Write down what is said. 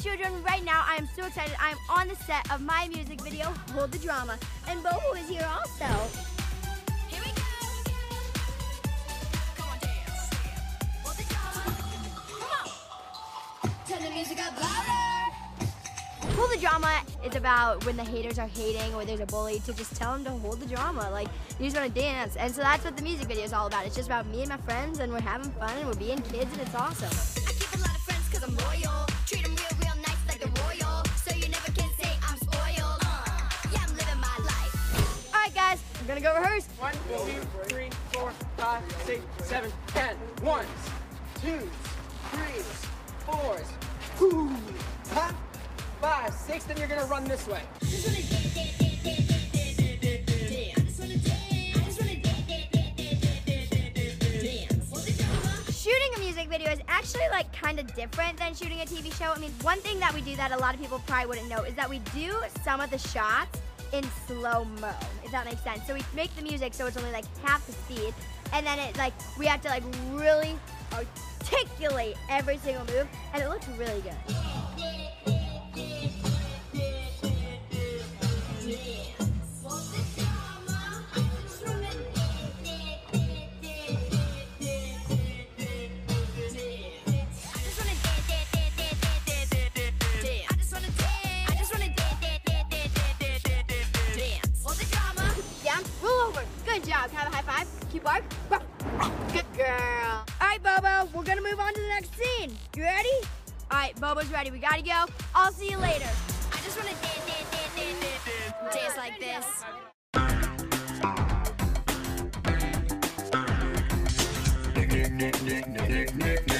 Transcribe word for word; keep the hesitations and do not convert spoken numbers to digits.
children, right now I am so excited. I am on the set of my music video, Hold the Drama. And Bobo is here also. Here we go. Come on, dance. Hold the drama. Come on. Turn the music up louder. Hold the Drama is about when the haters are hating or there's a bully, to just tell them to hold the drama. Like, you just want to dance. And so that's what the music video is all about. It's just about me and my friends, and we're having fun, and we're being kids, and it's awesome. I keep a lot of friends cause I'm loyal. Treat them real, real nice like the royal. So you never can say I'm spoiled. Uh, yeah, I'm living my life. All right, guys, we're going to go rehearse. One, two, three, four, five, six, seven, ten. Ones, twos, threes, fours. Whoo! Huh? Five, six, then you're gonna run this way. Shooting a music video is actually like kind of different than shooting a T V show. I mean, one thing that we do that a lot of people probably wouldn't know is that we do some of the shots in slow-mo, if that makes sense. So we make the music so it's only like half the speed, and then it like we have to like really articulate every single move, and it looks really good. Good job. Can I have a high five? Keep bark. Good girl. All right, Bobo, we're gonna move on to the next scene. You ready? All right, Bobo's ready. We gotta go. I'll see you later. I just wanna dance, dance, dance, dance like this.